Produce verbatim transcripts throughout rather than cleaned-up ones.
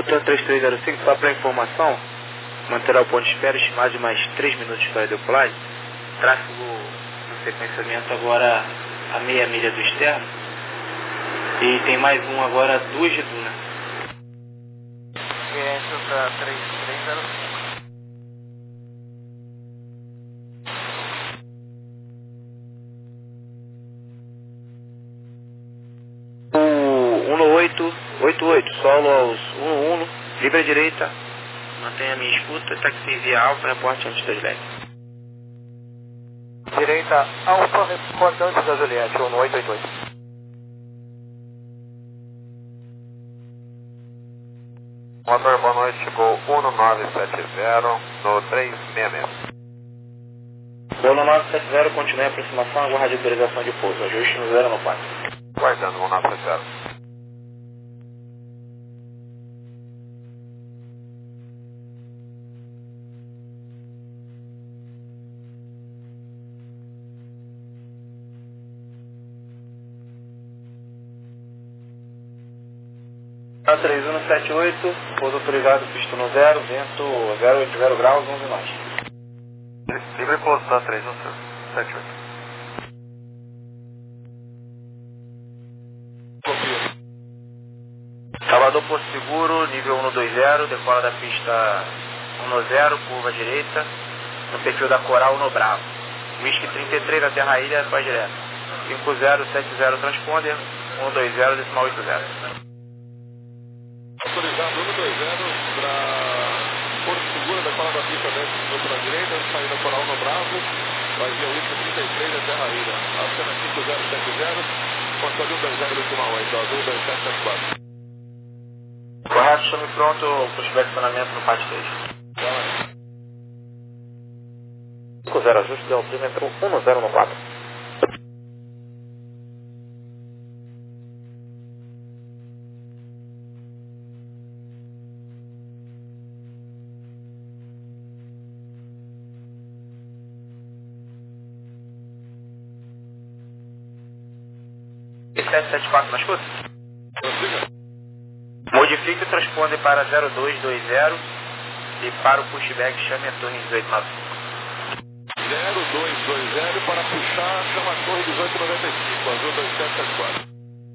Hotel três três zero cinco, só para informação, manterá o ponto de espera estimado de mais três minutos para a decolagem. Tráfego no sequenciamento agora a meia milha do externo. E tem mais um agora, duas de duna. Hotel três três zero cinco. O oito oito oito, solo aos um um, livre à direita, mantenha a minha escuta, taxi via Alfa, reporte antes da Juliette. Direita, Alfa, reporte antes da Juliette, um oito oito oito. Motor, boa noite, chegou um nove sete zero no três seis seis. Bolo nove sete zero, continue a aproximação, aguarde a autorização de pouso, ajuste no zero no quatro. Guardando um nove sete zero. três um sete oito, pouso autorizado, pista no zero, vento zero oito zero graus, onze nós. Livre pouso da três um sete oito. Salvador Porto Seguro, nível um dois zero, decola da pista um zero, curva direita, no perfil da Coral no Bravo. Whisky trinta e três, na Terra Ilha, faz direto. cinco zero sete zero, transponder, um dois zero, decimal oito zero. Autorizado um dois zero para Porto Seguro, decola da pista dez minutos na direita, saída Coral no Bravo, vai via Whisky trinta e três, na Terra Ilha. Acena cinco zero sete zero, controle um dois zero, decimal oito, azul dois sete sete quatro. Correto, estamos pronto para o estacionamento no pátio três. cinco zero, ajuste de altímetro um zero no quatro. sete sete quatro, na escuta? Modifique o transponder para zero dois dois zero e para o pushback chame a torre dezoito nove cinco. zero dois dois zero para puxar, chama a torre dezoito noventa e cinco, azul dois sete sete quatro.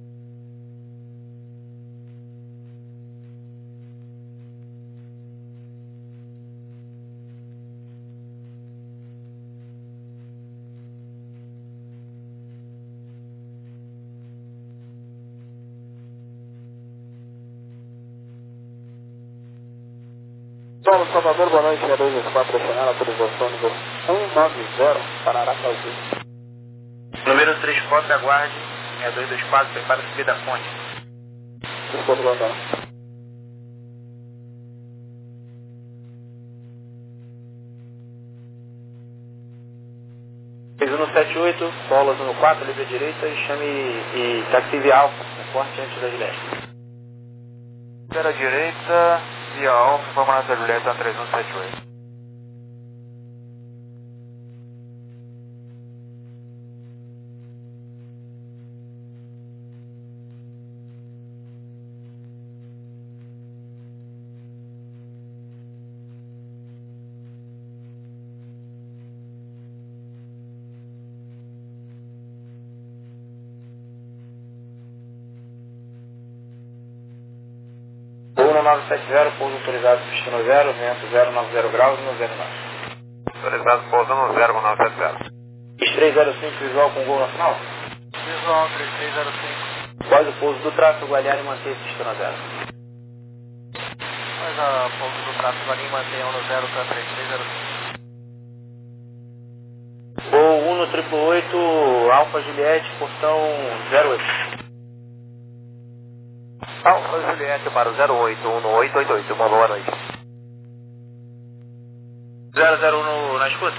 Solo Salvador, boa noite, é dois quatro, nacional, autorização nível um nove zero, para Aracaju. Número três, Foto, aguarde, seis dois dois quatro, prepara a subida da ponte. Desculpa, Guardão. seis um sete oito, solo no quatro, livre à direita e chame e taxi via Alfa, reporte antes da Juliette. Pela direita, via Alfa, vamos na Juliette, três um sete oito. um nove sete zero, pouso autorizado, pista no zero, vento zero nove zero graus, no zero nove. Autorizado pouso no zero um nove sete zero. três zero cinco, visual com gol nacional. Visual três três zero cinco. Após o pouso do tráfego, aliar e manter pista no zero. Mas a pouso do tráfego ali mantém um zero para três três zero cinco. Voo um no triplo oito, Alfa Juliette, portão zero oito. Alfa Juliette para o zero oito um oito oito oito, uma boa noite. zero zero um no, na escuta.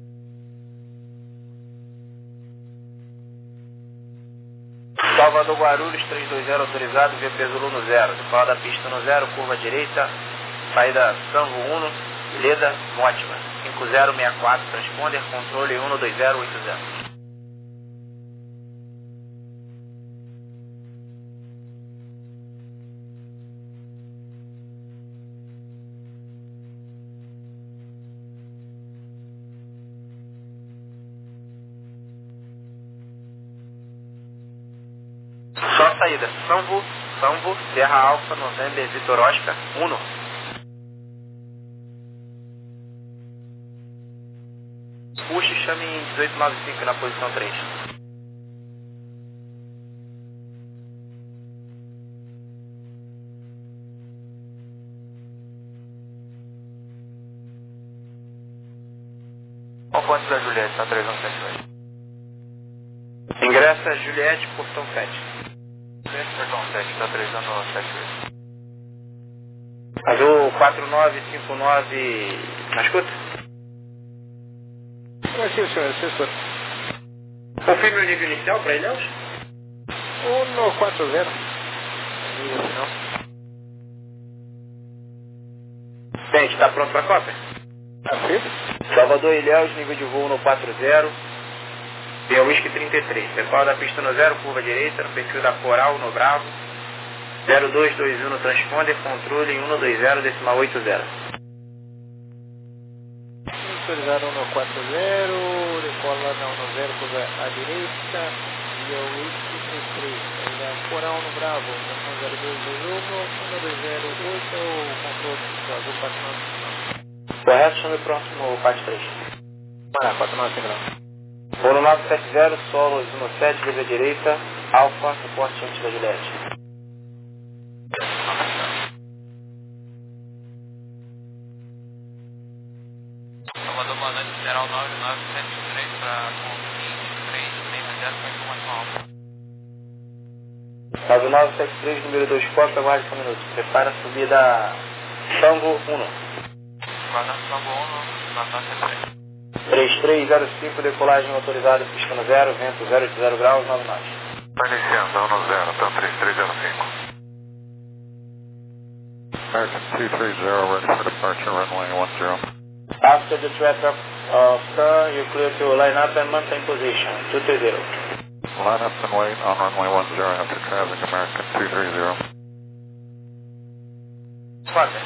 Salvador Guarulhos, três dois zero autorizado, via Peso no zero. Decola da pista no zero, curva direita, saída Sanvo um, Leda, ótima. cinco zero seis quatro, transponder, controle um dois zero oito zero. saída. Sambo, Sambo, Serra Alfa, November, Vitor Oscar, Uno. Puxa e chame em dezoito noventa e cinco na posição três. Qual ponto da Juliette, tá três um sete dois. Ingressa Juliette, portão sete. Juliette, portão sete, tá três um sete dois. Azul quatro nove cinco nove, na escuta? Aqui, senhor, sim, senhor. Confirme o nível inicial para Ilhéus. um quatro zero. Bem, está pronto para a cópia? Tá Salvador Ilhéus, nível de voo no quatro zero. Via Whisky trinta e três. Decola da pista no zero, curva direita, no perfil da Coral, no Bravo. zero dois dois um no transponder, controle em um dois zero, decimal oito zero. Autorizaram no quatro zero, decola na um zero, curva à direita, via Whisky trinta e três, ainda Coral no Bravo, zero dois dois um, um dois zero oito, controle do Azul quatro nove cinco. Correto, chame próximo quatro três. Ah, quatro nove cinco. Voo nove sete zero, solo um sete, livre à direita, Alfa, suporte antes da Juliette. Salvador, boa noite, Federal nove nove sete três para Conquinte três três zero para informação alfa. nove nove sete três, número dois, Costa, aguarde só um minuto. Prepara a subida Tango um. Guardando Sambo um, nove nove sete três. três três zero cinco, decolagem autorizada, pista no zero, vento zero oito zero graus, nove nove. Está iniciando, um no zero, então três três zero cinco. American two three zero, ready for departure, runway one zero. After the threat of uh, turn, you clear to line up and maintain position, two three zero. Line up and wait on runway one zero after traffic, American two three zero. Quatro.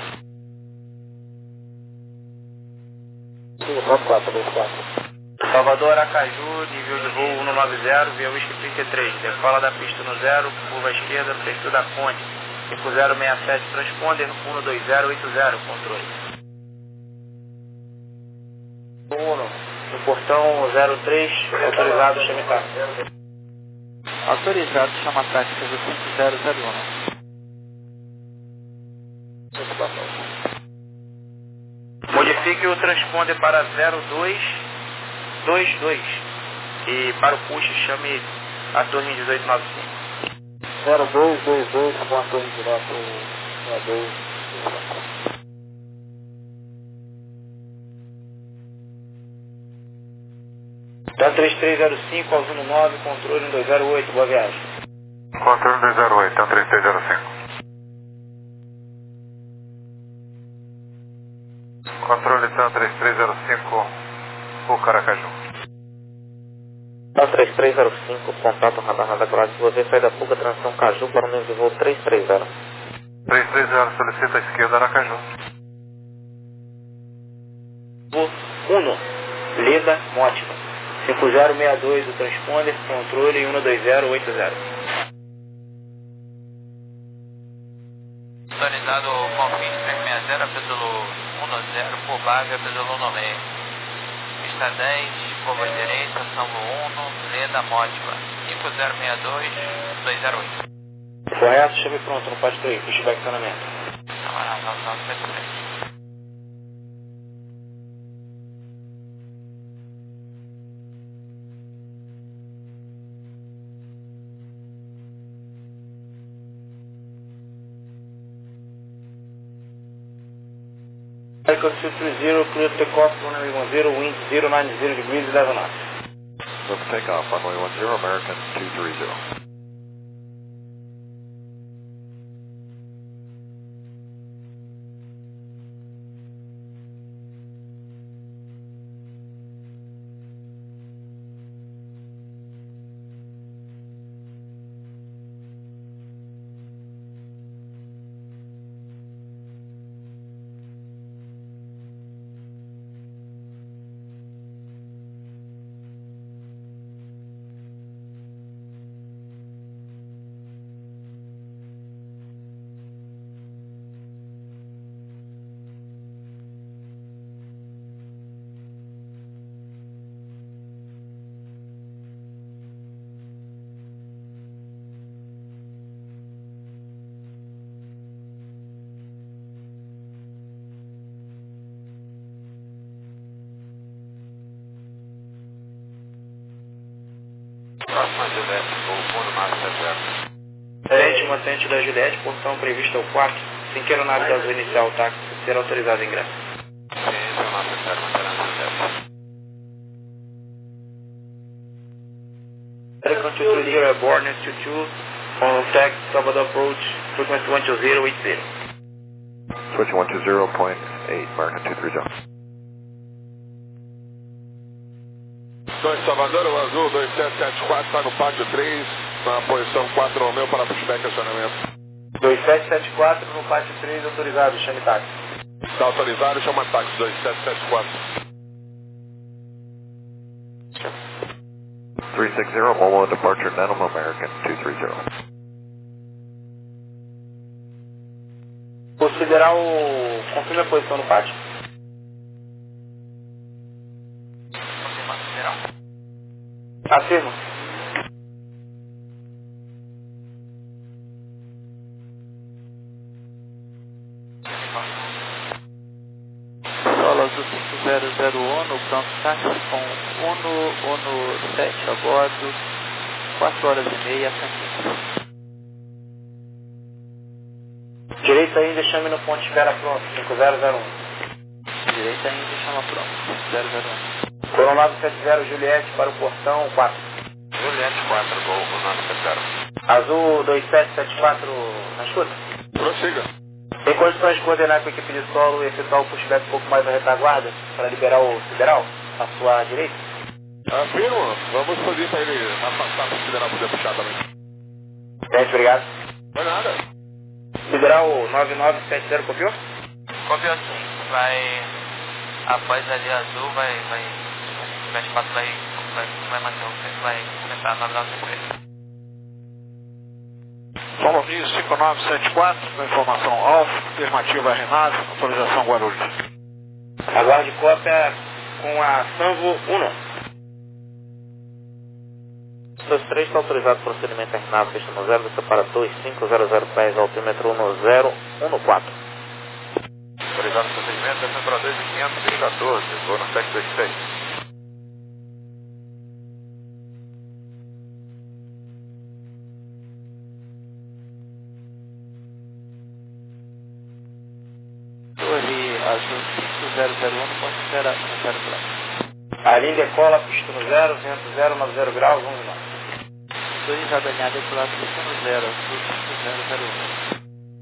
quatro dois quatro. Salvador, Aracaju, nível de voo um nove zero, via Whisky trinta e três. Decola da pista no zero, curva à esquerda, no perfil da ponte. cinco zero seis sete, transponder no um dois zero oito zero, controle. um, no portão zero três, autorizado, chame tá. Autorizado, chama tática do cinco zero zero um. Modifique o transponder para zero dois dois dois e para o push chame a torre dezoito noventa e cinco. zero dois dois dois, com a torre direto zero dois. Então três três zero cinco, ao Zuno nove, controle um dois zero oito, boa viagem. Controle dois zero oito, então três três zero cinco. Controle então três três zero cinco, o Caracaju. Então três três zero cinco, contato radar radar classe, você sai da fuga, transição Caju para o nível de voo três três zero. três três zero, solicita a esquerda, Aracaju. Voo um, Leda, Mótima. cinco zero seis dois, o transponder, controle um dois zero oito zero. Sintonizado Conquinte três seis zero, pelo um zero, por vaga, pelo um meio. Pista dez, curva direita, Sambo um, Leda, Mótima. cinco zero seis dois, dois zero oito. Correto, chave pronto, não pode ter, pushback estacionamento. Camarada nove nove sete três. Echo two three zero, clear takeoff, runway one zero, wind zero nine zero degrees, eleven knots. Look takeoff, runway one zero, American two three zero. próxima Juliette, Golfo uno nove sete zero. Frente, mantente da Juliette, portão previsto ao quarto. Sem que a aeronave de azul inicial, táxi, será autorizado em ingresso. Ciência nove sete zero, manterando Juliette. Second two three here, airborne, S two two, on taxi, Salvador approach, frequency one two zero eight zero. Switch one two zero point eight, American two three zero. dois Salvador, o azul dois sete sete quatro, está no pátio três, na posição quatro ao meu para pushback acionamento. dois sete sete quatro no pátio três, autorizado, chame táxi. Está autorizado, chama táxi dois sete sete quatro. three six zero, mobile departure, Denham, American two three zero. Considerar o... Confirme a posição no pátio. Confirma, federal. Afirmo. Solo azul cinco zero zero Uno, pronto táxi com Uno, Uno sete a bordo, quatro horas e meia, Santinho. Direita ainda, chame no ponto de espera pronto, cinco zero zero um. Direita ainda, chama pronto, cinco zero zero um. Coronado sete zero, Juliette, para o portão quatro. Juliette quatro, Golfo nove sete zero. Azul dois sete sete quatro, na escuta. Prossiga. Tem condições de coordenar com a equipe de solo e efetuar o pushback um pouco mais à retaguarda para liberar o sideral à sua direita? Afirmo, vamos fazer para ele afastar para o sideral poder puxar também. Gente, obrigado. Não é nada. Sideral nove nove sete zero, copiou? Copiou sim. Vai. Após ali azul, vai. vai se tiver espaço, vai. Vai, vai manter o tempo, vai começar a nove nove sete três. Solo Rio cinco nove sete quatro, com informação Alfa, afirmativa Renave, autorização Guarulhos. Aguarde cópia com a Sanvo uno. dois três está autorizado o procedimento Renave, fecha no zero, separator cinco zero zero pés, altímetro um zero um quatro. Autorizado o procedimento, descendo para dois mil quinhentos e quatorze, vou no sete dois seis. Azul cinco zero zero um, ponto zero zero. A linha decola, pista no zero, vento zero, noventa graus, vamos lá. dois alinhado para lado pista no zero, azul cinco zero zero um.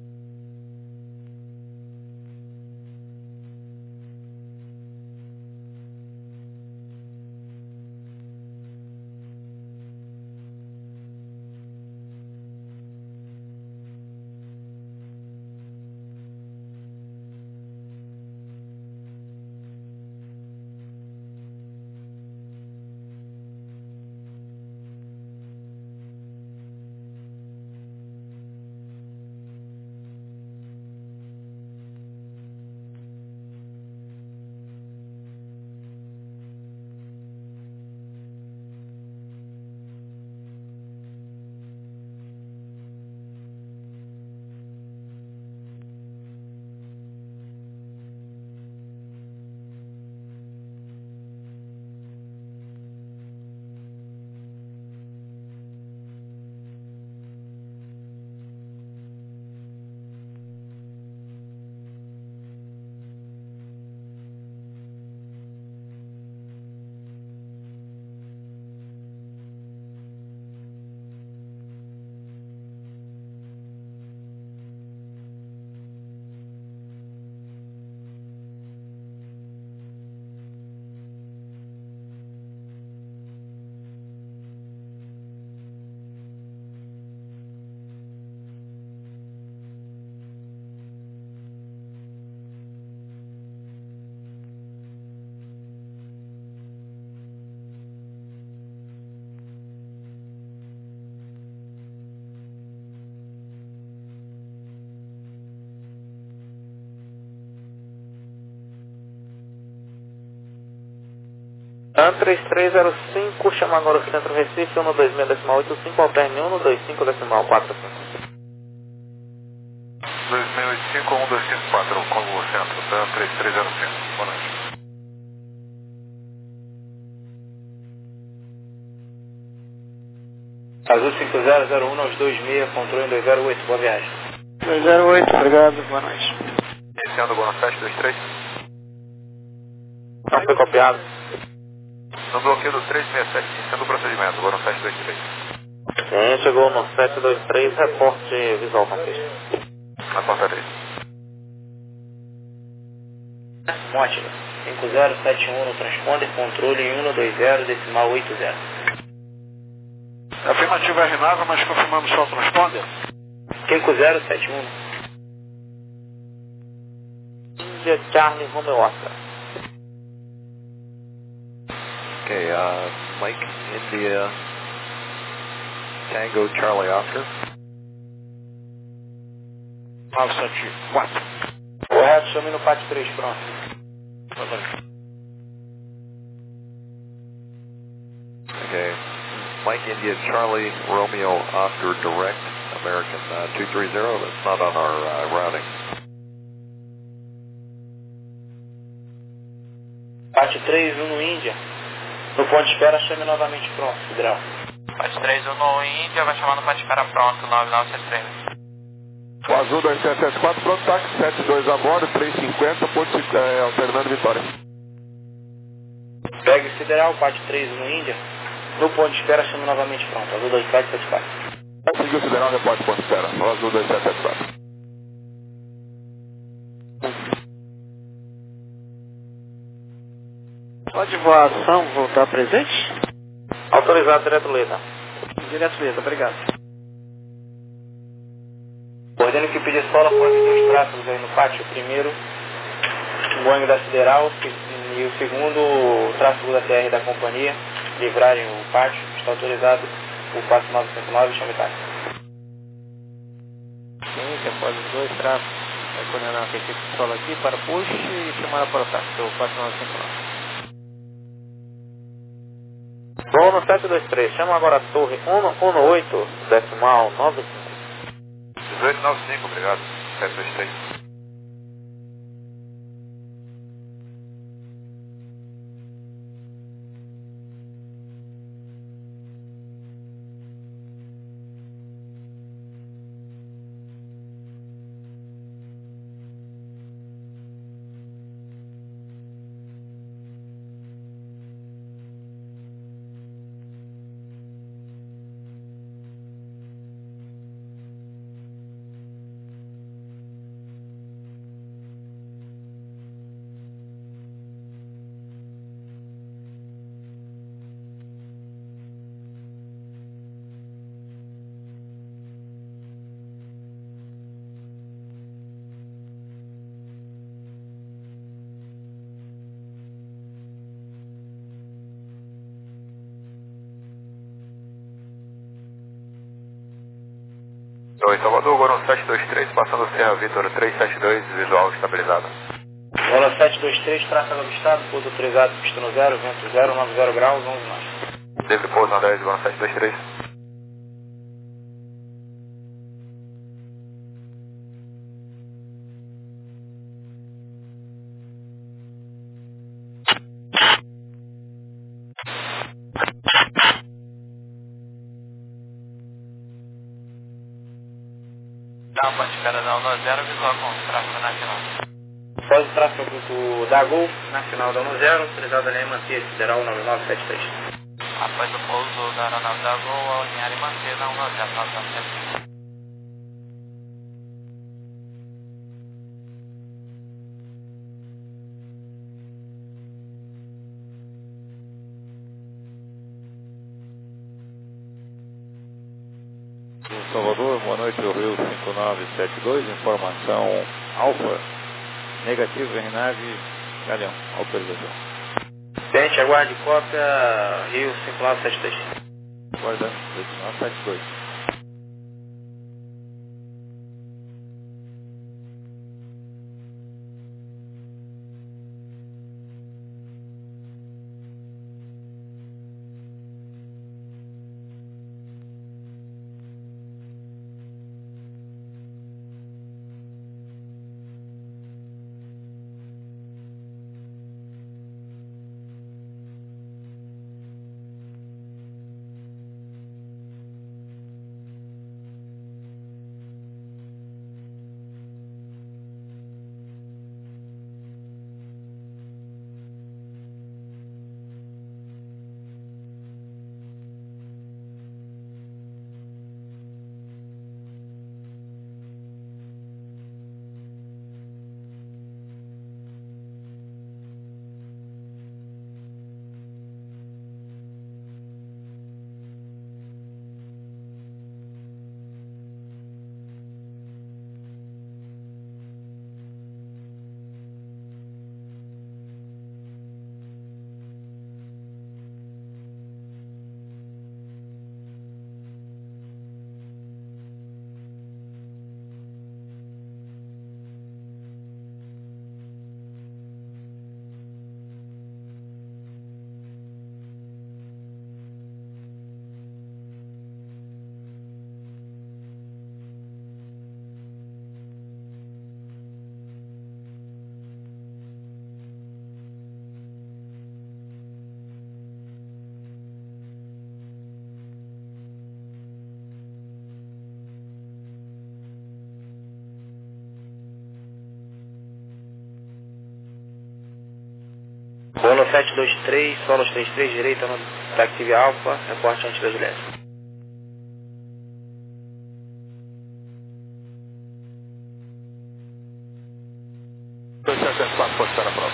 AN três três zero cinco, chama agora o centro Recife, um dois seis decimal oito cinco, alterne um dois cinco decimal quatro cinco. dois seis oito cinco, um dois cinco quatro, com o centro, AN três três zero cinco, boa noite. Azul cinco zero zero um aos dois seis, controle dois zero oito, boa viagem. dois zero oito, obrigado, boa noite. Iniciando o Bono sete dois três. Não foi copiado. No bloqueio do três seis sete, iniciando o procedimento, Bono sete dois três. Sim, chegou no sete dois três, reporte visual na pista. Na portaria. Mótica, cinco zero sete um no transponder, controle em um dois zero, decimal oito zero. Afirmativa R nove, mas confirmamos só o transponder. cinco zero sete um. Índia Charlie Romeo Oscar. Ok, uh, Mike India Tango Charlie Oscar. nove sete quatro. Correto, chame no pátio três, pronto. Okay. Mike India Charlie Romeo Oscar Direct American uh, two three zero. That's not on our uh, routing. Pátio três um no Índia. No ponto de espera, chame novamente pronto, Federal. Pátio três um no Índia, vai chamar no ponto de espera pronto, nove nove sete três. O Azul dois sete sete quatro, pronto, táxi sete dois a bordo, três cinquenta, ponto é, alternando Vitória. Pegue Federal, pátio três um no Índia. No ponto de espera, chame novamente pronto, Azul dois sete sete quatro. Seguiu o Federal, repórter ponto de espera, o Azul dois sete sete quatro. Pode voação voltar presente? Autorizado, direto Leda. Direto Leda, obrigado. Ordeno que pedir sola forne dois tráfegos aí no pátio. O primeiro, o Boeing da Federal, e o segundo, o tráfego da T R da companhia, livrarem o pátio. Está autorizado o quatro nove cinco nove, chame táxi. Sim, você pode os dois tráfegos. Vai coordenar a equipe de solo aqui para push e chamar para o táxi, o quatro nove cinco nove. Voo no sete dois três, chama agora a torre um um oito, decimal nove cinco. dezoito noventa e cinco, obrigado. sete dois três. Oi, Salvador, Goron sete dois três, passando Serra Vitor três sete dois, visual estabilizado. Bola sete dois três, tráfego avistado, pouso autorizado, pista no zero, vento zero, noventa graus, onze nós. David pouso na dez, Goron sete dois três. Dá um ponto de espera da um zero, visual com tráfego nacional. Após o tráfego do, da Gol, nacional da um zero, autorizado a linha manter, Federal nove nove sete três. Após o pouso da aeronave da Gol, alinhar e manter na um zero, nove nove sete três. Salvador, boa noite, o Rio cinco nove sete dois, informação Alfa, negativo, R nove, Galeão, autorização. Tente, aguarde cópia, Rio cinco nove sete dois. Guardando, cinco nove sete dois. sete dois três, Solos trinta e três, direita no Taxi Alfa, reporte antes da Juliette. dois sete sete quatro, pode estar a prova.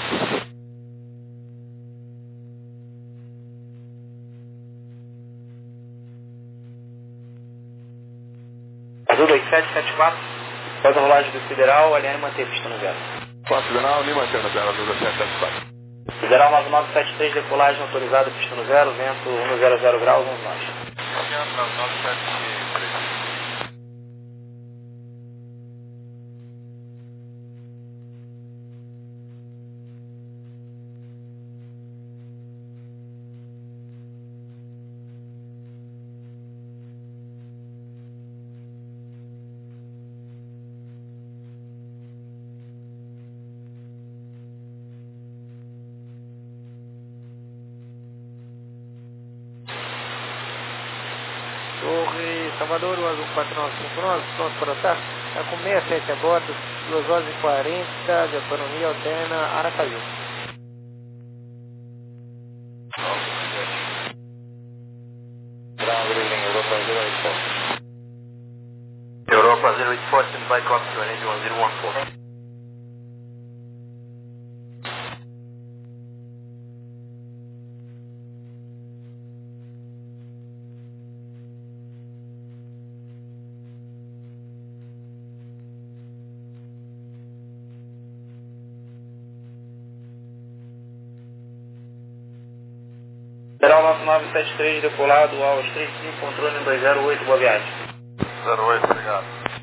Azul dois sete sete quatro, faz a rolagem do Federal, alinhar e manter pista no zero. Quatro Federal, Lima Antena zero, Azul dois sete sete quatro. Federal nove nove sete três, decolagem autorizada, pista no zero, vento cento graus, vamos nós. nove nove sete três. Torre Salvador, o Azul quatro nove cinco nove, pronto para ataque. Está com sessenta e sete a bordo, duas horas e quarenta de autonomia, alterna Aracaju. Ground reading Europa zero eight four. Europa zero eight four, stand by copy to N H one zero one four. Federal nove nove sete três, decolado, aos trinta e cinco, controle dois zero oito, boa viagem. zero oito, obrigado.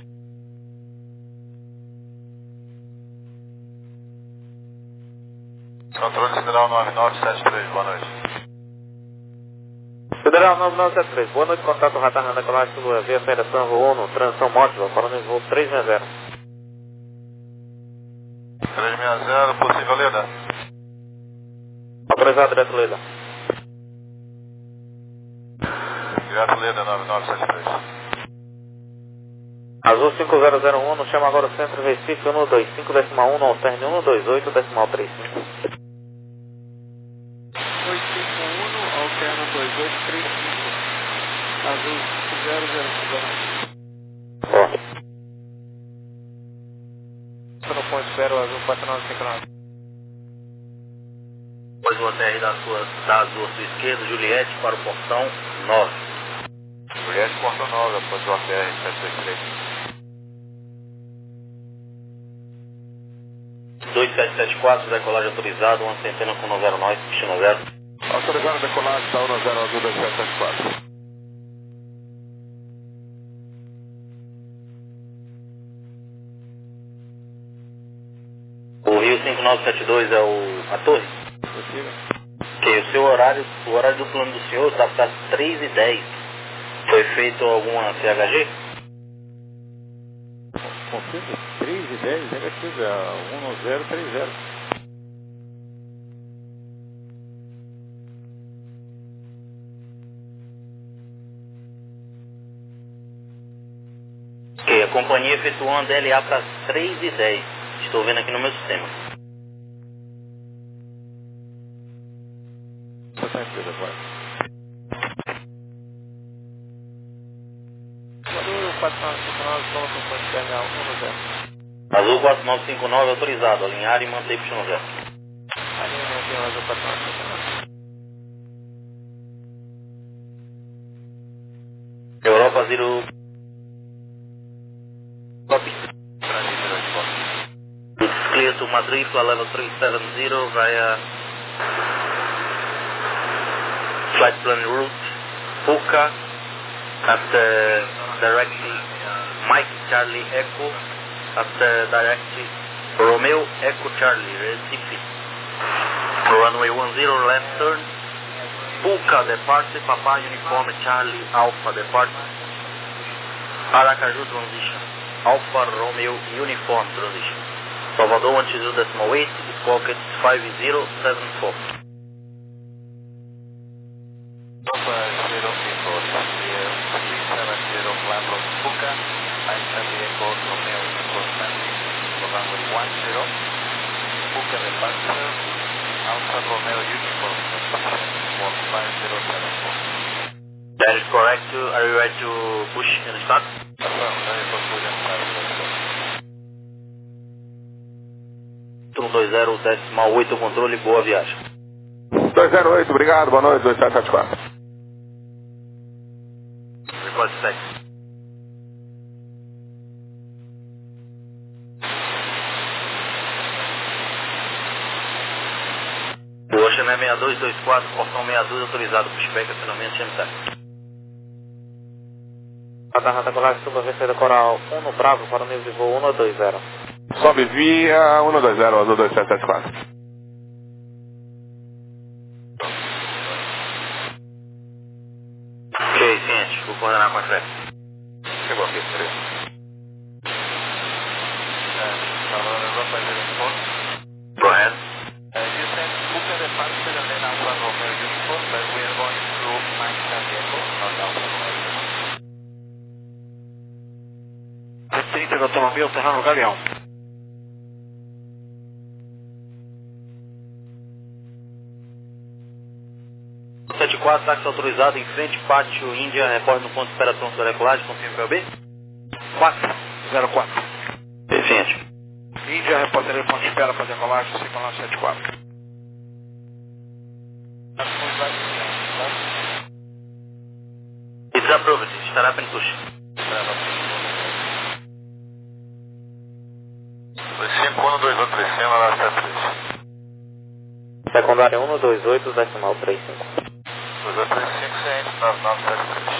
Controle Federal nove nove sete três, boa noite. Federal nove nove sete três, boa noite, contato radar na decolagem do via Federação Voo uno, transição móvel, falando em voo três seis zero. três seis zero, possível Leda. Autorizado, direto Leda. Direto Leda nove nove sete três. Azul cinco zero zero um, chama agora o centro Recife um dois cinco decimal um, alterne um dois oito decimal trinta e cinco. dois cinco um, alterna dois oito três cinco. Azul zero zero cinco. Ó. Estou no ponto zero, Azul quatro nove cinco nove. Depois o O T R da sua, da Azul à sua esquerda, Juliette para o portão nove. Juliette portão nove, após o A T R sete dois três. dois sete sete quatro, decolagem autorizado, uma centena com zero nove, destino zero. Autorizado a decolagem, está um zero Azul dois sete sete quatro. O Rio cinco nove sete dois é o, a torre? Ok, o seu horário, o horário do plano do senhor está para três e dez. Foi feito alguma C H G? Confirme três e dez, negativo, é um zero três zero. Ok, a companhia efetuou uma D L A para três e dez. Estou vendo aqui no meu sistema. Só tranquilo, vai. Azul quatro nove cinco nove, pronto, ponto B H um zero. Azul quatro nove cinco nove autorizado, alinhar e manter pistão zero. Alinha manter o Azul quatro nove cinco nove. Europa zero. Copy. It's clear to Madrid for level three seven zero via flight plan route Puca at the directly Mike Charlie Echo at the directly Romeo Echo Charlie Recife. Runway one zero left turn. Puca departure, Papa Uniform Charlie Alpha departure. Aracaju transition. Alpha Romeo Uniform transition. Salvador one two zero decimal eight, pocket five zero seven four. Alpha zero Echo, clear three seven zero, climb from Puca, I Charlie Echo, Romeo Uniform landing for runway one zero, Puca departure, Alfa Romeo Uniform, one five zero seven four. That is correct. Are you ready to push and start? Affirm, ready for push and start. um dois zero, decimal oito, controle, boa viagem. dois zero oito, obrigado, boa noite, dois sete sete quatro. Record sete. O Ocean é seis dois dois quatro, portão seis dois, autorizado, pushback, acionamento, chame-se. Rota Colar, suba, vencida Coral um no Bravo, para o nível de voo um dois zero. Sobe via um dois zero, azul dois sete sete quatro. Ok, ciente, vou coordenar com a frente. Chegou aqui, três. Europa zero four. Go ahead. Uh, you sent Booker departure and then Alfa Romeo Uniform, but we are going through Mike San Diego, not Alfa Romeo. trinta da autonomia, terreno Galeão. sete quatro, táxi autorizado em frente, pátio Índia, reporte no ponto de espera pronto da decolagem, confirme P O B? quatro zero quatro. Ciente. Índia, reportaria ponto de espera para decolagem, cinco nove sete quatro. It's approved, estará para push. cinco um dois oito três cima, lá sete três. Secundária um dois oito, decimal três cinco. dois oito três cinco, ciente, nove nove sete três.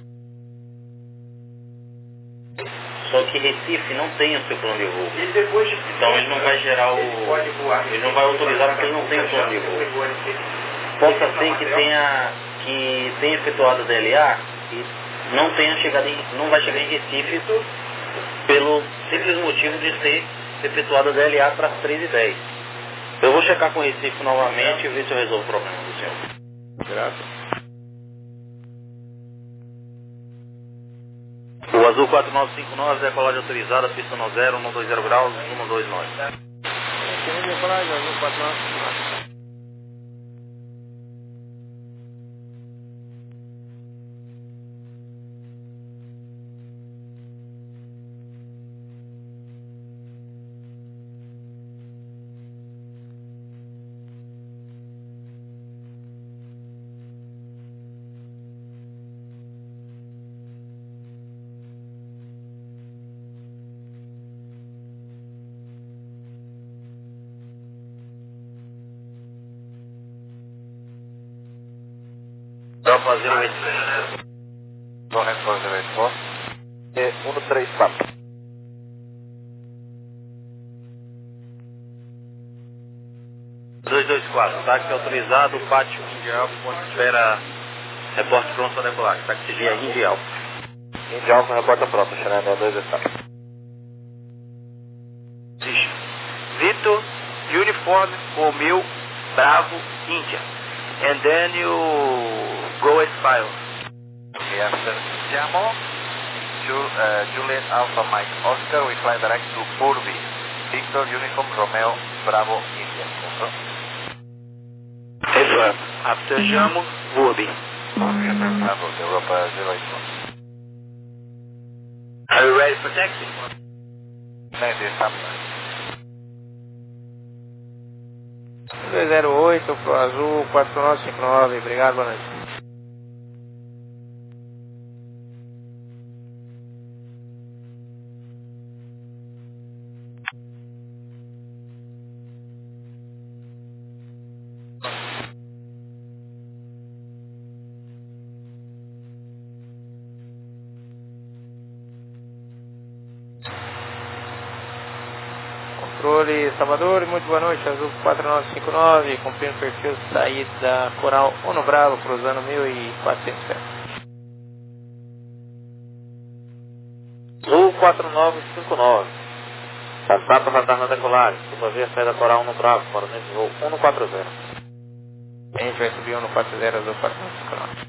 Só que Recife não tem o seu plano de voo. Então ele não vai gerar o... Ele não vai autorizar porque ele não tem o plano de voo. Possa ser que tenha, que tenha efetuado a D L A e não tenha chegado em, não vai chegar em Recife pelo simples motivo de ter efetuado a D L A para as três e dez. Eu vou checar com o Recife novamente e ver se eu resolvo o problema do senhor. Graças. O azul quatro nove cinco nove, decolagem autorizada, pista no zero, um dois zero graus, um dois nove. Tem decolagem, azul quatro nove cinco nove. Tropa zero oito. Correto, zero oito four. É um três quatro. dois dois quatro, táxi autorizado, pátio Índia Alfa, ponto de espera, reporte pronto para decolagem, táxi via Índia Alfa. Índia Alfa, reporta pronto, Xané seis dois dois quatro. Victor, Uniform, Romeo, Bravo, Índia. And then you go as file. Okay, after Siamo, Ju, uh, Juliet Alpha Mike Oscar, we fly direct to Purvi. Victor Uniform Romeo Bravo India. Confirm? Affirm. After Jamo, Purvi. Bravo, Europa zero eight four. Are you ready for taxi? Nine December. dois zero oito pro azul quatro nove cinco nove, obrigado, boa noite. Controle Salvador, muito boa noite, azul quatro nove cinco nove, cumprindo o perfil saída Coral um no Bravo, cruzando mil e quatrocentos pés. Azul quatro nove cinco nove, passar para radar na decolagem, suba via saída Coral um no Bravo, para o nível um no quatro zero. A gente vai subir um no quatro zero, azul quatro nove cinco nove.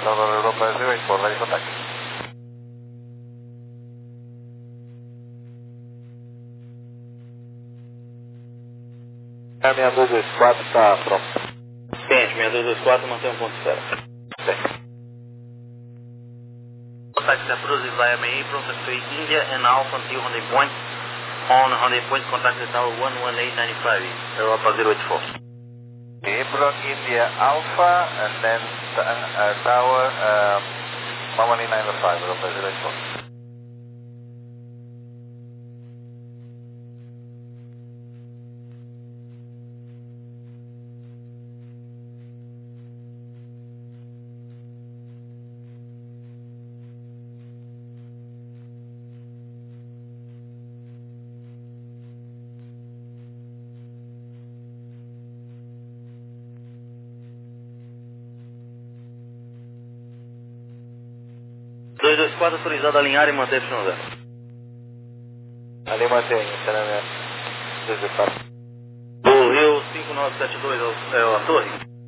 Tower Europa zero eight four, ready contact. A seis dois dois quatro está pronto. Ciente, seis dois dois quatro, mantém um ponto de espera. Contact the Cruise via M A E, pronto, to India and Alpha until one hundred points. On one hundred points, contact the tower one one eight nine five, Europa zero eight four. Hebron, India Alpha, and then uh, tower um, one one eight nine five, Europa zero eight four. dois dois quatro autorizado a alinhar e manter Y zero. Ali mantém, está na minha dois dois quatro. O Rio cinco nove sete dois é, é a torre?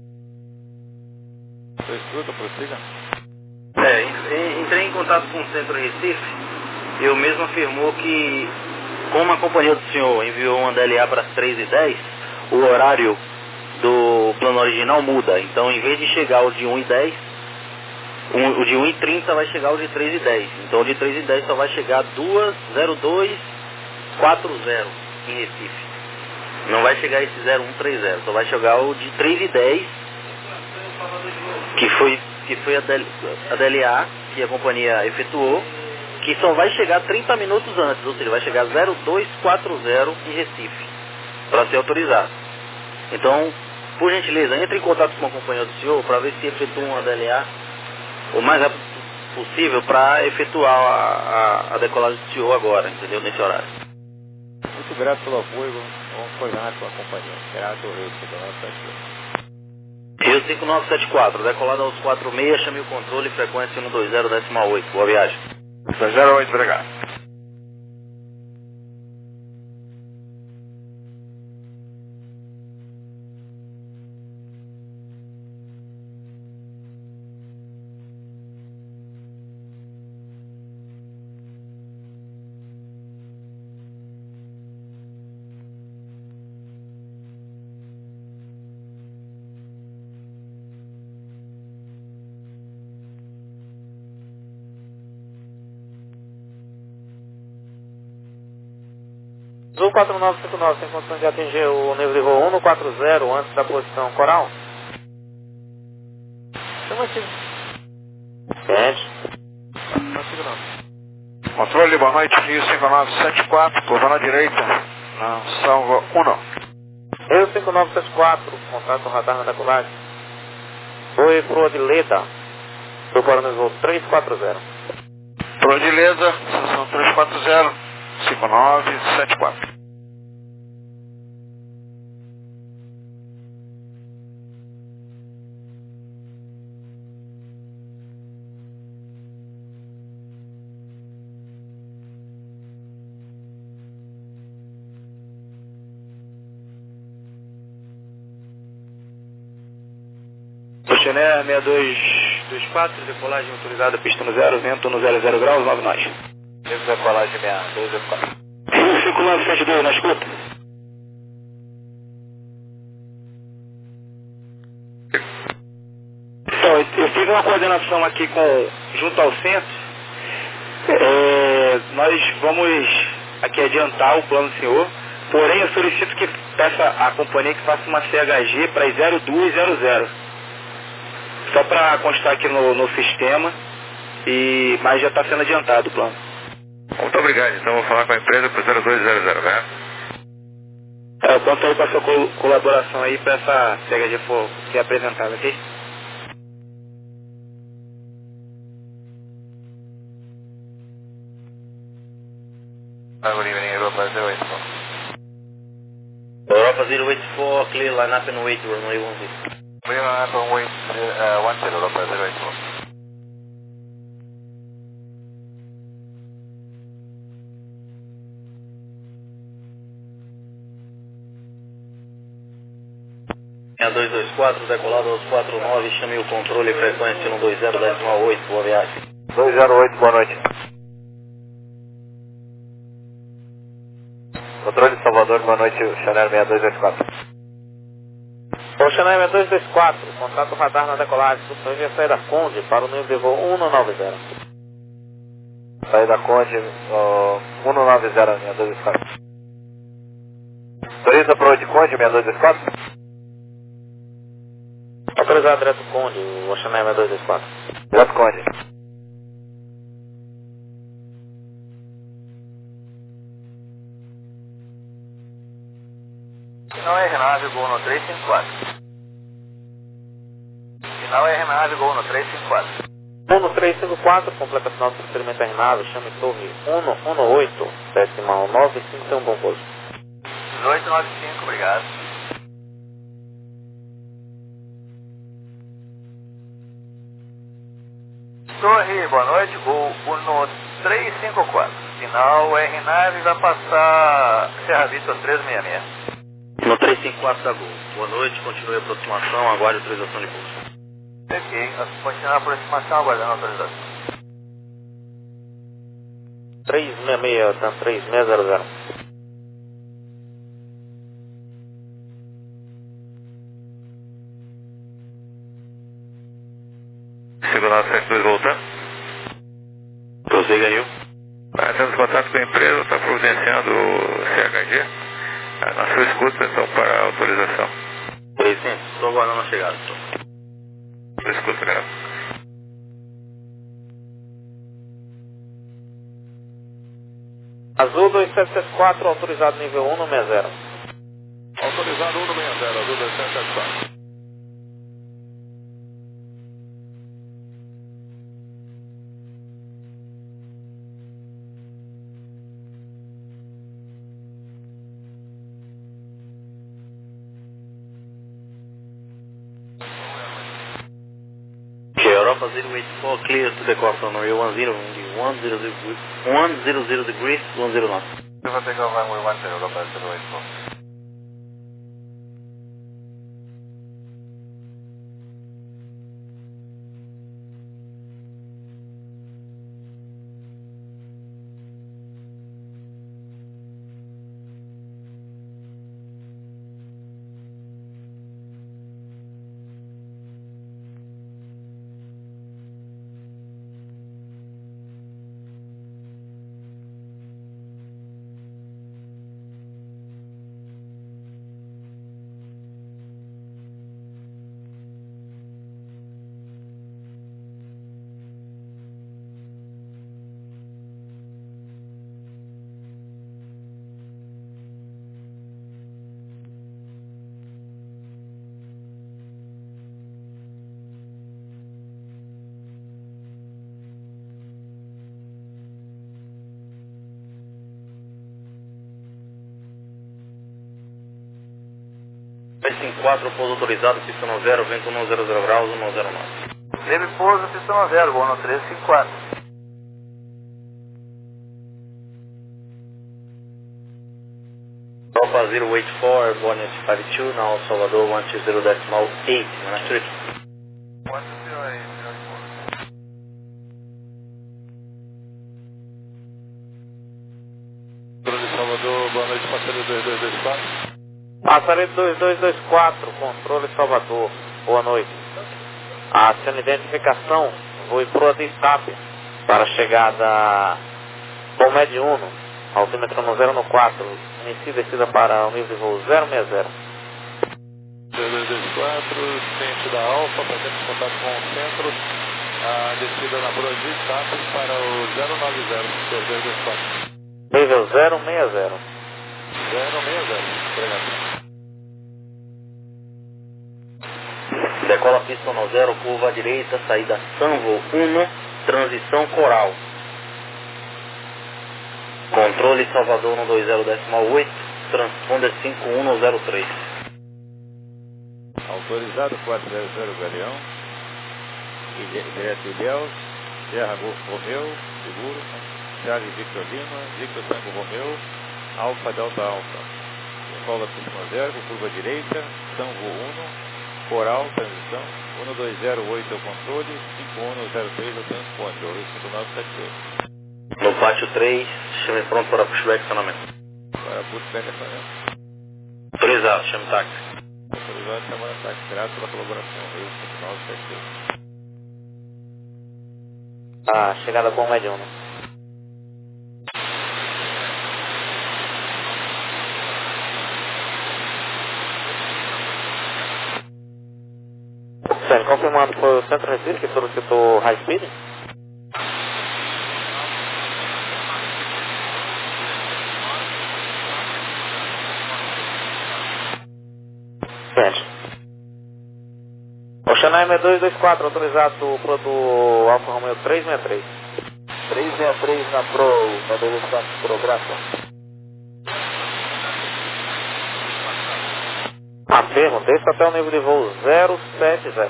Estou escuta, prossiga. É, en- entrei em contato com o Centro Recife e o mesmo afirmou que, como a companhia do senhor enviou um D L A para as três e dez, o horário do plano original muda. Então, em vez de chegar o de um e dez, o de um e trinta vai chegar o de três e dez. Então, o de três e dez só vai chegar duas zero dois quatro zero em Recife. Não vai chegar esse zero um três zero, só vai chegar o de três e dez, que foi, que foi a, D L, a D L A que a companhia efetuou, que só vai chegar trinta minutos antes, ou seja, vai chegar zero dois quatro zero em Recife, para ser autorizado. Então, por gentileza, entre em contato com a companhia do senhor para ver se efetua uma D L A o mais rápido possível para efetuar a, a, a decolagem do senhor agora, entendeu? Nesse horário. Muito grato pelo apoio, vamos coordenar com a companhia. Grato, Rio cinco nove sete dois. Rio cinco nove sete quatro, decolado aos quatro e meia, chame o controle, frequência um dois zero decimal oito. Boa viagem. dois zero oito, obrigado. Azul quatro nove cinco nove, tem condição de atingir o nível de voo um no quatro zero antes da posição coral? Chama aqui. Sente. Não sigo não. Controle, boa noite, Rio cinco nove sete quatro, curva na direita, na salva um. Rio cinco nove sete quatro, contato com radar na decolagem. Foi pro Adileda, do Coronel Voo três quatro zero. Prodileza, estação três quatro zero, cinco nove sete quatro. Sostener seis dois dois quatro, decolagem autorizada, pista no zero, vento no zero zero graus, nove nós. Decolagem seis dois dois quatro. cinco nove sete dois, na escuta. Então, eu eu fiz uma coordenação aqui com, junto ao centro. É, nós vamos aqui adiantar o plano do senhor, porém eu solicito que peça a companhia que faça uma C H G para as zero dois zero zero. Só para constar aqui no, no sistema, e, mas já está sendo adiantado o plano. Muito obrigado, então vou falar com a empresa para zero dois zero zero, né? É, eu conto aí com a sua col colaboração aí para essa C H G for ser apresentada, ok? Good evening, Europa zero eight four. Europa zero eight four, clear line up and wait, runway one zero. Clear line up and wait, uh, one zero, Europa zero eight four. seis dois dois quatro, decolado aos quatro nove, chame o controle, frequência um dois zero decimal oito, boa viagem. dois zero oito, boa noite. Controle de Salvador, boa noite, Chanel seis dois dois quatro. O Chanel seis dois dois quatro, contato radar na decolagem, supervia saída Conde para o nível de voo um nove zero. Saída Conde, uh, um nove zero, seis dois dois quatro. Autoriza para o de Conde, seis dois dois quatro? Autorizado direto Conde, o Chanel seis dois dois quatro. Direto Conde. Final R nove, gol no três cinco quatro. Final R nove, gol no três cinco quatro. um no três cinco quatro, completa final do procedimento R nove, chame torre um um oito, decimal nove cinco um, bom pouso. dezoito nove cinco, obrigado. Torre, boa noite, gol no três cinco quatro. Final R nove vai passar Serra Vista três seis seis. No três cinco quatro da Gol. Boa noite, continue a aproximação, aguarde a autorização de pouso. Ok, continue a aproximação, aguardando a autorização. três seis seis, tá, três seis zero zero. Segurança sete dois voltando. Prossiga aí. Ah, temos contato com a empresa, está providenciando o C H G. Ah, na sua escuta, então, para a autorização. três sim, estou aguardando a chegada. Sua escuta, graças. Azul dois sete sete quatro, autorizado nível um no seis zero. Autorizado um no seis zero, Azul dois sete sete quatro. Europa zero eight four, clear to the course on runway one zero, one zero zero, one zero zero degrees, one zero knots. Silver take off runway one zero, Europa zero eight four. três cinco quatro, pouso autorizado, pista no zero, vento um zero zero graus, um zero nove. Leve pouso, pista no zero, gol no três cinco quatro. Alpha zero eight four, airborne five two, now Salvador one two zero decimal eight, Minas Street. one two zero eight, zero four. Controle de Salvador, boa noite, passageiro dois dois dois quatro. Passaredo dois dois dois quatro, controle Salvador, boa noite. Acione identificação, voo pro de escape para a chegada Bom Médio Uno, altímetro no zero no quatro, inicie descida para o nível de voo zero seis zero. dois dois dois quatro, centro da Alfa, fazemos contato com o centro, a descida na proa de escape para o zero nove zero, dois dois dois quatro. Nível zero seis zero. zero seis zero, obrigado. Decola pista no zero, curva à direita, saída Sanvo um, transição Coral. Controle Salvador um dois zero decimal oito, transponder cinco um zero três. Autorizado quatro zero zero Galeão, Ilhe- direto Ilhéus, Serra Golfo Romeu, seguro, Charlie Victor Lima, Victor Tango Romeu, Alfa Delta Alfa. Decola pista no zero, curva direita, Sanvo um, Coral, transição, um dois zero oito é o controle, cinco um zero três é o transponder, dois cinco nove sete oito. No pátio três, chame pronto para pushback e estacionamento. Para pushback e estacionamento. Autorizado, chame táxi. Autorizado, chamar ataque, grato pela colaboração, dois cinco nove sete oito. Ah, chegada bom médio um. Sério, confirmando, foi o Centro Recife que solicitou high speed? Sente. Ocean M dois dois quatro, autorizado para do Alfa Romeo três seis três. três seis três na Pro, na dois dois quatro Pro, graça. Afirmo, desça até o nível de voo zero sete zero.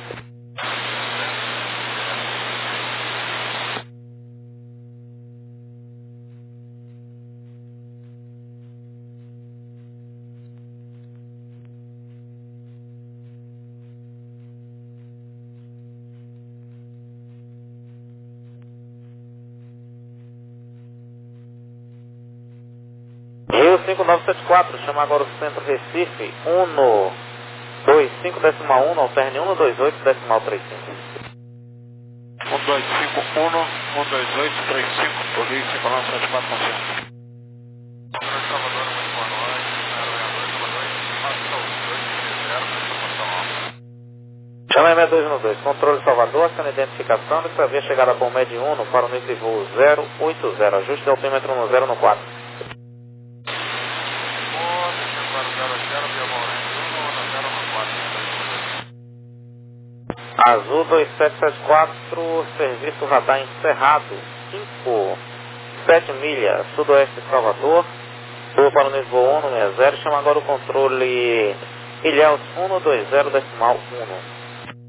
Rio cinco nove sete quatro, chama agora o Centro Recife, um dois cinco decimal um, alterne um dois oito decimal trinta e cinco. um dois cinco um, um dois oito três cinco, Rio cinco nove sete quatro, confirma. Salvador, muito boa noite. Chama M dois um dois, controle Salvador, acena identificação, e prevê chegada por médio um para o nível de voo zero oito zero, ajuste de altímetro no zero no quatro. Azul dois sete sete quatro, serviço radar encerrado, cinco sete milhas, sudoeste de Salvador, voo para o nível um no sessenta, zero, chama agora o controle Ilhéus um dois zero decimal um.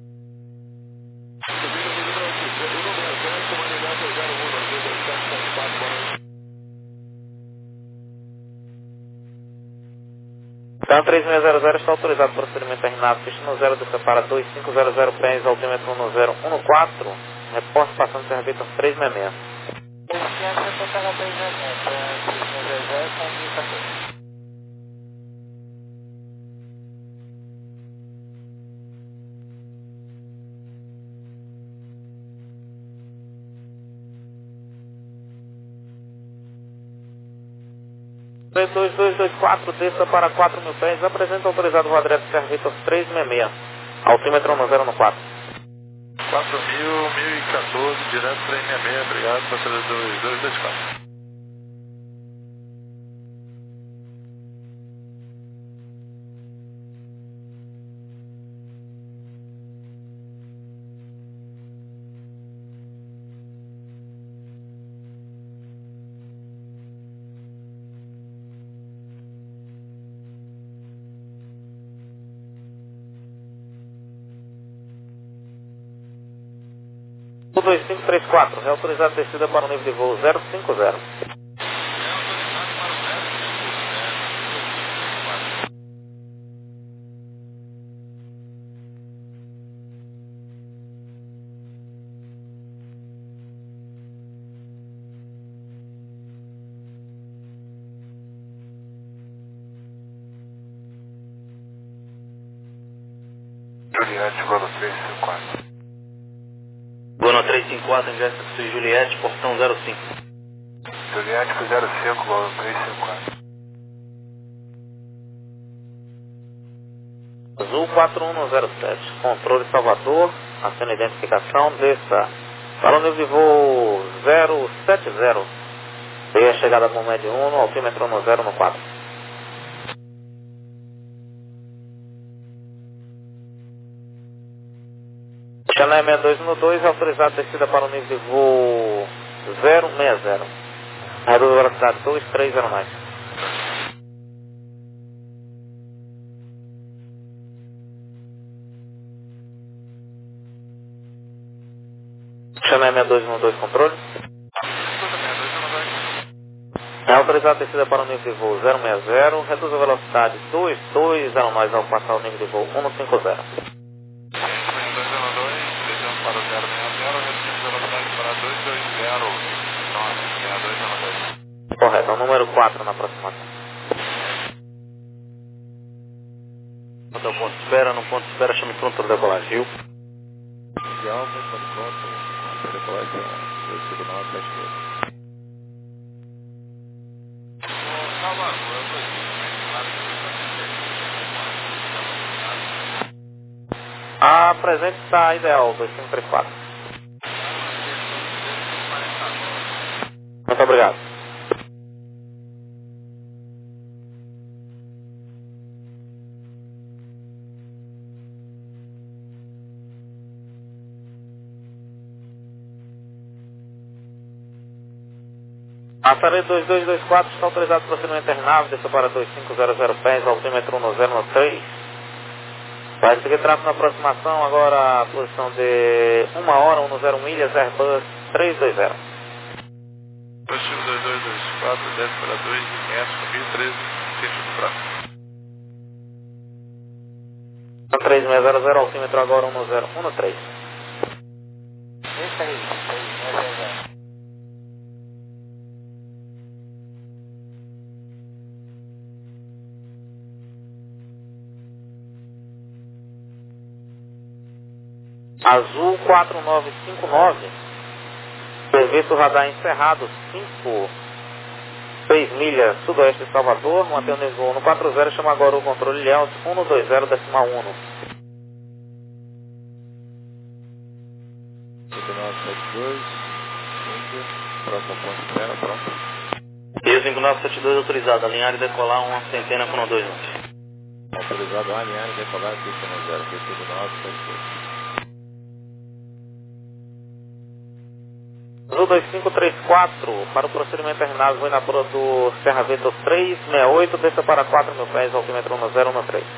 Então três seis zero zero está autorizado para o procedimento terminado, pista no zero, desça para dois cinco zero zero pés, altímetro no zero um no quatro, reporte passando serviço três seis seis. Desciendo, você pega três seis seis, três seis zero com mil e quatorze. dois dois dois quatro, desça para quatro mil pés, apresenta autorizado o adresso serviço três seis seis, altímetro no zero no quatro. quatro mil, mil e quatorze, direto três seis seis, obrigado, passageiro dois dois dois quatro. dois cinco três quatro, reautorizado descida para o nível de voo zero cinco zero. Juliette, Golo três cinco quatro. Gono três cinco quatro, ingresso de Juliette, portão zero cinco. Juliette, zero cinco, Golo três cinco quatro. Azul quatro um zero sete, controle Salvador, acena identificação, desça para o nível de voo zero sete zero. Dê a chegada com médio um, altímetro no zero no quatro. Channel M dois um dois, autorizado descida para o nível de voo zero seis zero. Reduz a velocidade dois três zero mais. Channel M dois um dois, controle. É autorizado a descida para o nível de voo zero seis zero, reduz a velocidade dois dois zero nós ao passar o nível de voo cento e cinquenta. dois zero dois, descendo para o zero seis zero, reduzimos a velocidade para dois dois zero nove, seis dois zero dois. Correto, é o número quatro na aproximação. Até o ponto de espera, no ponto de espera chame pronto para decolagem, viu? De Alfa, pode pronto, para decolagem, dois cinco nove sete dois. A presente está ideal, dois cinco três quatro. Muito obrigado. Passarei dois dois dois quatro, está autorizado para procedimento terminável, desceu para dois cinco zero zero pés, altímetro um zero três. Vai seguir tráfego na aproximação, agora a posição de uma hora, dez milhas, Airbus trezentos e vinte. Positivo dois dois dois quatro, desce para dois e S, mil e treze, sentido prático. três seis zero zero, altímetro agora um zero um três. Esse aí, esse aí, zero zero zero. Azul quatro nove cinco nove, serviço radar encerrado, cinco, seis milhas sudoeste de Salvador, mantendo o voo no quatro zero, chama agora o controle Ilhéus cento e vinte, decimal um. cinco nove sete dois, próximo ponto de espera, pronto. E o cinco nove sete dois autorizado, alinhar e decolar uma centena com dois minutos. Autorizado a alinhar e decolar pista no zero, cinco nove sete dois. Azul dois cinco três quatro, para o procedimento terminado, vou na prova do Serra Vento três seis oito, desça para quatro mil pés, altímetro um zero um três.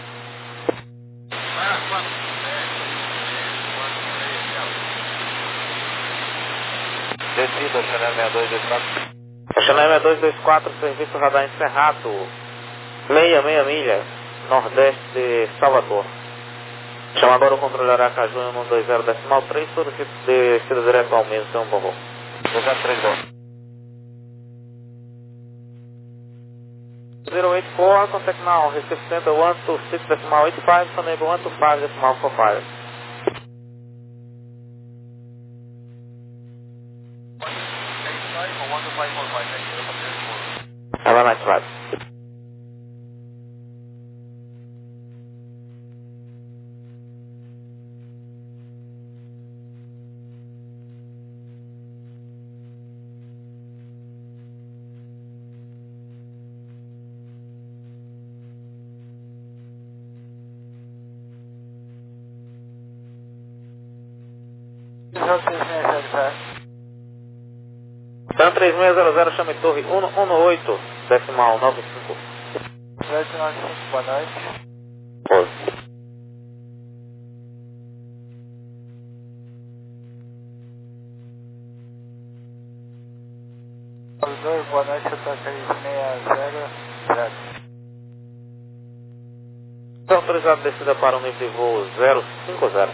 Descida, Chanel seis dois dois quatro. Chanel seis dois dois quatro, serviço radar encerrado, seis seis milhas, nordeste de Salvador. Chama agora o controle Aracaju um dois zero decimal três, solicito descida direto ao mesmo, tem um bom voo. dois zero três dois. zero oito quatro, contact now, receive center one two six decimal eight five, enable one two five decimal four five. Have a nice flight. Tan três seis zero zero, chame torre cento e dezoito, decimal nove cinco. Flight nove cinco, boa noite. Oi. dois, boa noite, eu tô três seis zero zero. Está autorizado descida para o nível de voo zero cinco zero.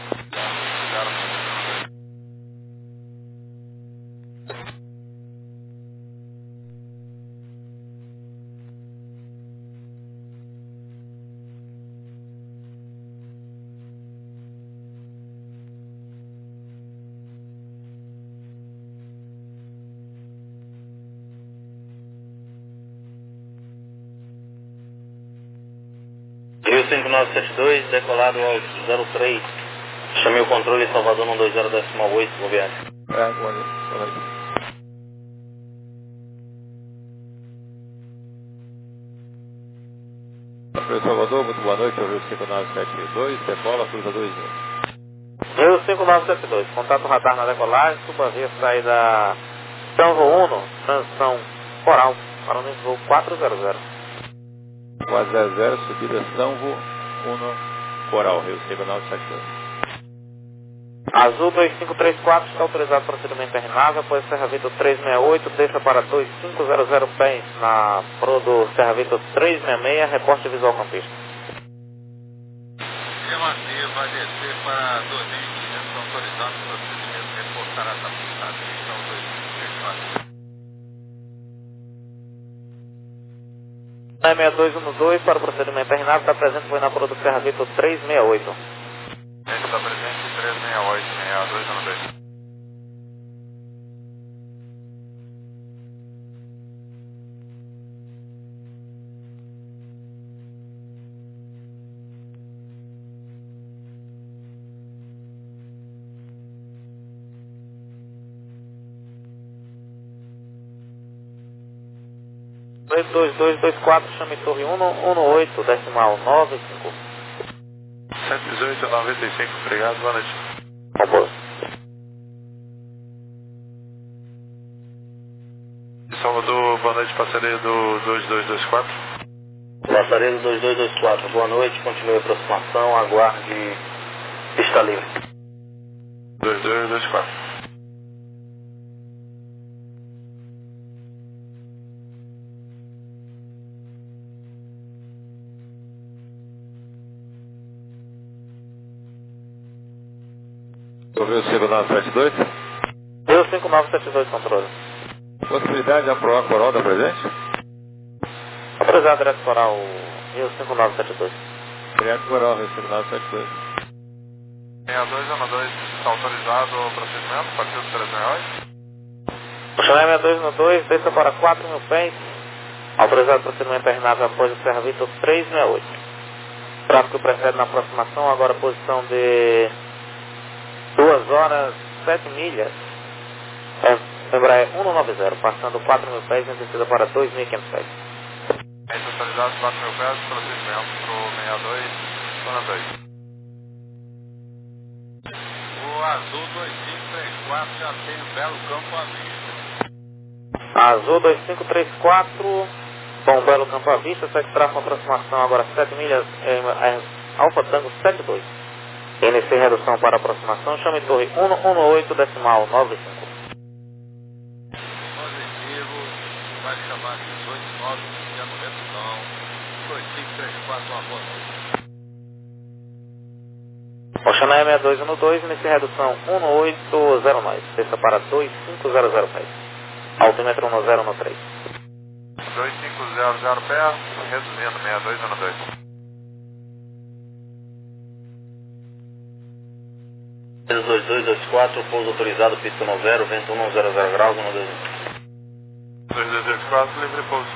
Rio cinco nove sete dois, decolado ao zero três. Chamei o controle Salvador um dois zero decimal oito, boa viagem. É, agora, agora. Rio Salvador, muito boa noite, Rio cinco nove sete dois, decola, cruza dois mil. Rio cinco nove sete dois, contato radar na decolagem, suba via saída São Uno, transição Coral, para o nível voo quatro zero zero. quatro zero zero, subida Sanvo, Uno, Coral, Rio cinco nove sete dois. Azul dois cinco três quatro, está autorizado o procedimento RNAV, após Serra Vitor trezentos e sessenta e oito, desça para dois cinco zero zero pés na Pro do Serra Vitor trezentos e sessenta e seis, reporte visual campista. Afirmativo, vai descer para dois mil e quinhentos, autorizado o procedimento, reportar essa pista, atenção dois cinco três quatro. sessenta e dois um dois para o procedimento RNAV, está presente, foi na Pro do Serra Vitor trezentos e sessenta e oito. Ele está presente trezentos e sessenta e oito, sessenta e dois um dois. dois dois dois quatro, chame torre um um oito, decimal nove cinco. cento e dezoito, noventa e cinco, obrigado, boa noite. Robô. Salvador, boa noite, passareio do dois dois dois quatro. Passareio do dois dois dois quatro, boa noite, continue a aproximação, aguarde pista livre. dois dois dois quatro. Ouviu o cinco nove sete dois? Deu cinco nove sete dois, controle. Possibilidade de aprovar a coral da presente? Autorizado direto coral Rio cinco nove sete dois. Direto coral, Rio cinco nove sete dois. sessenta e dois um dois, está autorizado o procedimento, a partir do trezentos e oito. Chame sessenta e dois um dois, desça para quatro mil pés, autorizado o procedimento RNAV após o Serra Vitor trezentos e sessenta e oito. Tráfego precede na aproximação, agora posição de duas horas, sete milhas. É, Embraer cento e noventa, passando quatro mil pés em descida para dois mil e quinhentos pés. É autorizado quatro mil pés, procedimento para o sessenta e dois um dois. O Azul dois cinco três quatro já tem um belo campo à vista. Azul dois cinco três quatro, com um belo campo à vista, segue tráfego aproximação agora sete milhas, é, é, Alfa Tango setenta e dois. Inicie redução para aproximação, chame torre um um oito, decimal nove cinco. Positivo, vai chamar dezoito nove, iniciando redução, dois cinco três quatro, uma boa noite. Oxaná sessenta e dois um dois, inicie redução um oito zero nove, desça para dois cinco zero zero pés. Altímetro um zero um três. dois cinco zero zero pés, reduzindo sessenta e dois um dois. dois dois dois quatro, pouso autorizado, pista um zero, vento um zero zero graus, um dois um. dois dois dois quatro, livre pouso.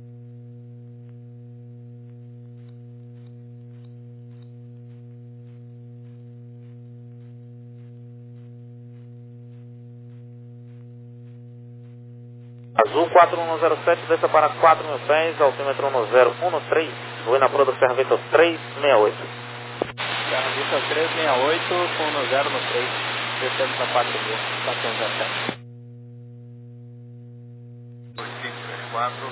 Azul quatro um zero sete, desça para quatro mil pés, altímetro um zero um três, voe na Pro do Serra Vitor trezentos e sessenta e oito. Serra Vitor trezentos e sessenta e oito, com um zero no três, descendo para quatro mil, quatrocentos e sete. dois cinco três quatro.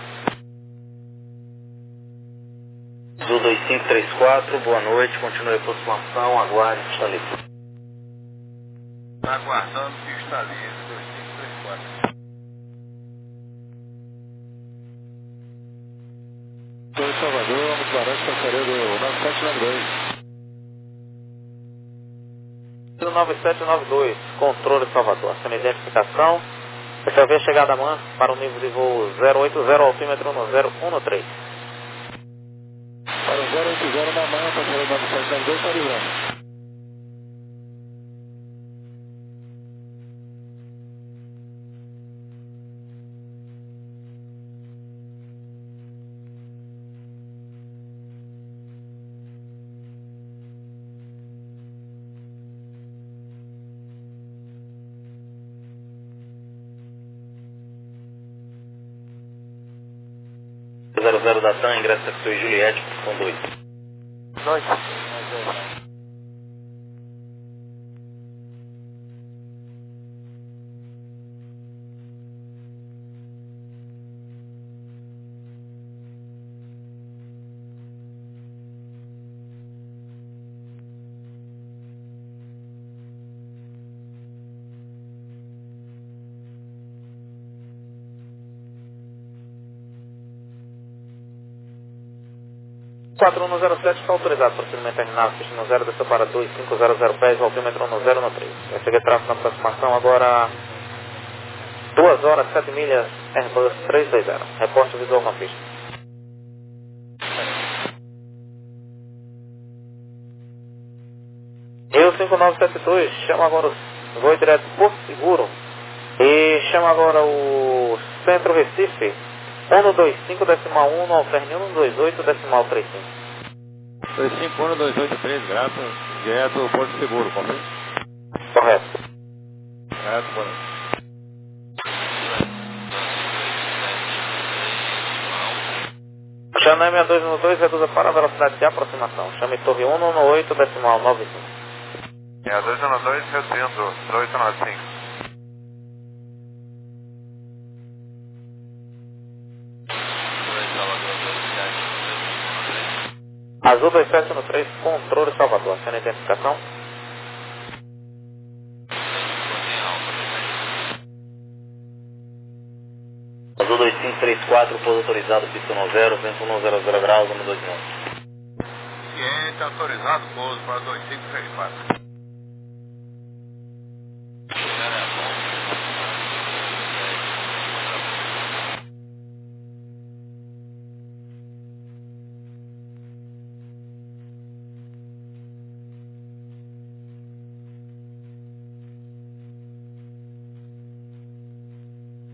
Azul dois cinco três quatro, boa noite, continue a aproximação, aguarde pista livre. Está aguardando pista livre, dois cinco três quatro. Dois Salvador, vamos Barante, passareio do nove sete nove dois. nove sete nove dois, controle Salvador, sem identificação. Essa vez chegada mansa para o nível de voo zero oito zero, altímetro um zero um três. Para o zero oito zero na manhã, passareio nove sete nove dois, está livrando. zero zero da TAM, ingresso Taxi Juliette, com dois. Dois. quatro um zero sete está autorizado, procedimento terminado, pista no zero, desceu para dois cinco zero zero pés, altímetro no zero no três. Vai seguir tráfego na aproximação agora duas horas, sete milhas, R dois três dois zero. Reporte visual com a pista. Eu cinco nove sete dois, chama agora o voo direto Porto Seguro e chama agora o Centro Recife, um dois cinco decimal um, Alferne um dois oito decimal trinta e cinco. dois cinco um dois oito três, grato, direto Porto Seguro, confirma? Correto. Grato, boa noite. Chama M dois um dois, reduza para a velocidade de aproximação. Chame Torre um um oito decimal nove cinco. É, dois um dois, reduzindo, oito nove cinco. Azul dois sete um três, controle Salvador. Sendo identificação. Azul dois cinco três quatro, pouso autorizado, pista no zero, vento um zero zero graus, um dois nove. Ciente, autorizado, pouso para dois cinco três quatro.